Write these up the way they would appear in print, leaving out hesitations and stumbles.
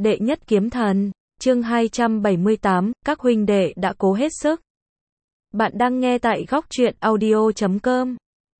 Đệ nhất kiếm thần, chương 278, các huynh đệ đã cố hết sức. Bạn đang nghe tại góc truyện audio.com.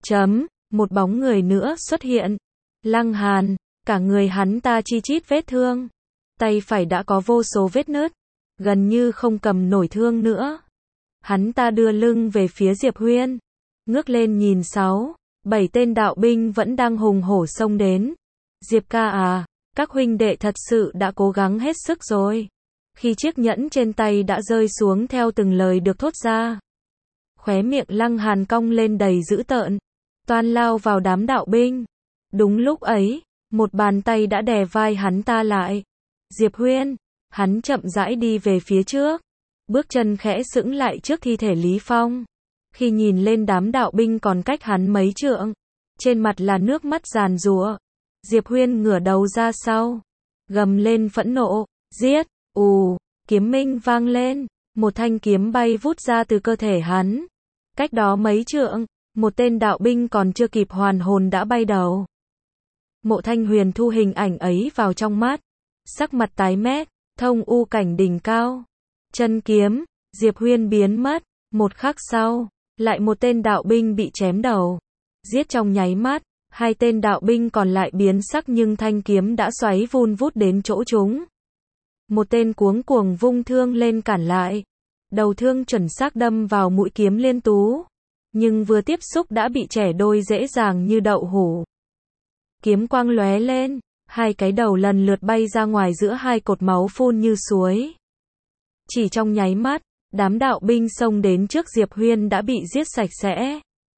Một bóng người nữa xuất hiện. Lăng Hàn, cả người hắn ta chi chít vết thương. Tay phải đã có vô số vết nứt, gần như không cầm nổi thương nữa. Hắn ta đưa lưng về phía Diệp Huyên, ngước lên nhìn 6-7 tên đạo binh vẫn đang hùng hổ xông đến. Diệp ca à, các huynh đệ thật sự đã cố gắng hết sức rồi. Khi chiếc nhẫn trên tay đã rơi xuống theo từng lời được thốt ra, khóe miệng Lăng Hàn cong lên đầy dữ tợn, toan lao vào đám đạo binh. Đúng lúc ấy, một bàn tay đã đè vai hắn ta lại. Diệp Huyên, hắn chậm rãi đi về phía trước, bước chân khẽ sững lại trước thi thể Lý Phong. Khi nhìn lên đám đạo binh còn cách hắn mấy trượng, trên mặt là nước mắt giàn giụa. Diệp Huyên ngửa đầu ra sau, gầm lên phẫn nộ, giết, kiếm minh vang lên, một thanh kiếm bay vút ra từ cơ thể hắn. Cách đó mấy trượng, một tên đạo binh còn chưa kịp hoàn hồn đã bay đầu. Mộ Thanh Huyền thu hình ảnh ấy vào trong mắt, sắc mặt tái mét, thông u cảnh đỉnh cao. Chân kiếm, Diệp Huyên biến mất, một khắc sau, lại một tên đạo binh bị chém đầu. Giết trong nháy mắt, hai tên đạo binh còn lại biến sắc nhưng thanh kiếm đã xoáy vun vút đến chỗ chúng. Một tên cuống cuồng vung thương lên cản lại. Đầu thương chuẩn xác đâm vào mũi kiếm Liên Tú, nhưng vừa tiếp xúc đã bị chẻ đôi dễ dàng như đậu hũ. Kiếm quang lóe lên, hai cái đầu lần lượt bay ra ngoài giữa hai cột máu phun như suối. Chỉ trong nháy mắt, đám đạo binh xông đến trước Diệp Huyên đã bị giết sạch sẽ.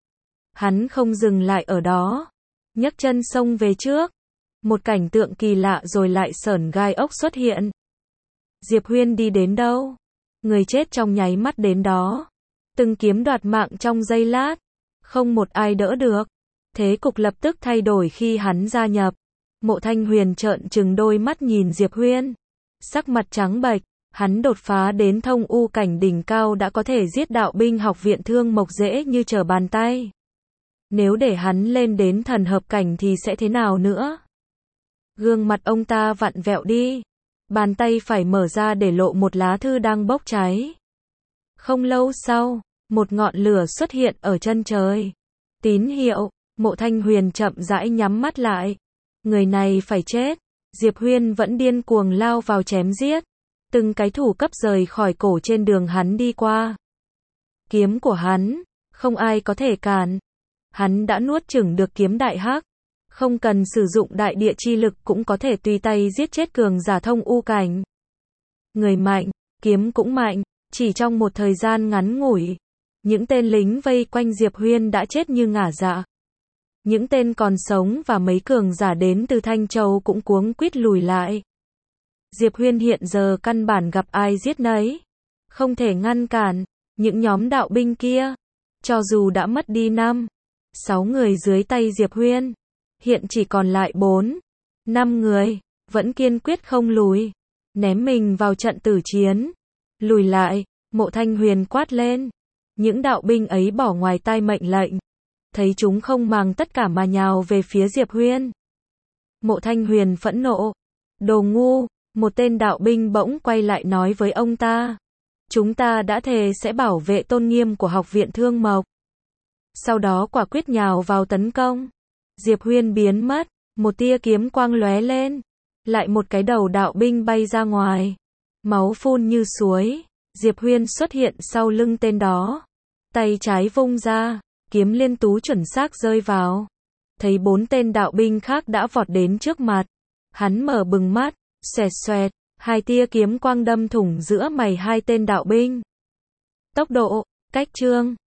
Hắn không dừng lại ở đó, nhấc chân xông về trước. Một cảnh tượng kỳ lạ rồi lại sởn gai ốc xuất hiện. Diệp Huyên đi đến đâu, người chết trong nháy mắt đến đó. Từng kiếm đoạt mạng trong giây lát, không một ai đỡ được. Thế cục lập tức thay đổi khi hắn gia nhập. Mộ Thanh Huyền trợn trừng đôi mắt nhìn Diệp Huyên, sắc mặt trắng bệch. Hắn đột phá đến thông u cảnh đỉnh cao đã có thể giết đạo binh học viện Thương Mộc dễ như trở bàn tay. Nếu để hắn lên đến thần hợp cảnh thì sẽ thế nào nữa? Gương mặt ông ta vặn vẹo đi, bàn tay phải mở ra để lộ một lá thư đang bốc cháy. Không lâu sau, một ngọn lửa xuất hiện ở chân trời. Tín hiệu, Mộ Thanh Huyền chậm rãi nhắm mắt lại. Người này phải chết. Diệp Huyên vẫn điên cuồng lao vào chém giết. Từng cái thủ cấp rời khỏi cổ trên đường hắn đi qua. Kiếm của hắn, không ai có thể cản. Hắn đã nuốt chửng được kiếm đại hắc. Không cần sử dụng đại địa chi lực cũng có thể tùy tay giết chết cường giả thông u cảnh. Người mạnh, kiếm cũng mạnh. Chỉ trong một thời gian ngắn ngủi, những tên lính vây quanh Diệp Huyên đã chết như ngả dạ. Những tên còn sống và mấy cường giả đến từ Thanh Châu cũng cuống quýt lùi lại. Diệp Huyên hiện giờ căn bản gặp ai giết nấy, không thể ngăn cản. Những nhóm đạo binh kia, cho dù đã mất đi 5-6 người dưới tay Diệp Huyên, hiện chỉ còn lại 4-5 người, vẫn kiên quyết không lùi, ném mình vào trận tử chiến. Lùi lại, Mộ Thanh Huyền quát lên. Những đạo binh ấy bỏ ngoài tai mệnh lệnh, thấy chúng không màng tất cả mà nhào về phía Diệp Huyên. Mộ Thanh Huyền phẫn nộ. Đồ ngu, một tên đạo binh bỗng quay lại nói với ông ta. Chúng ta đã thề sẽ bảo vệ tôn nghiêm của học viện Thương Mộc. Sau đó quả quyết nhào vào tấn công. Diệp Huyên biến mất, một tia kiếm quang lóe lên. Lại một cái đầu đạo binh bay ra ngoài. Máu phun như suối. Diệp Huyên xuất hiện sau lưng tên đó. Tay trái vung ra, kiếm Liên Tú chuẩn xác rơi vào. Thấy 4 tên đạo binh khác đã vọt đến trước mặt. Hắn mở bừng mắt, xoẹt xoẹt, hai tia kiếm quang đâm thủng giữa mày hai tên đạo binh. Tốc độ, cách chương.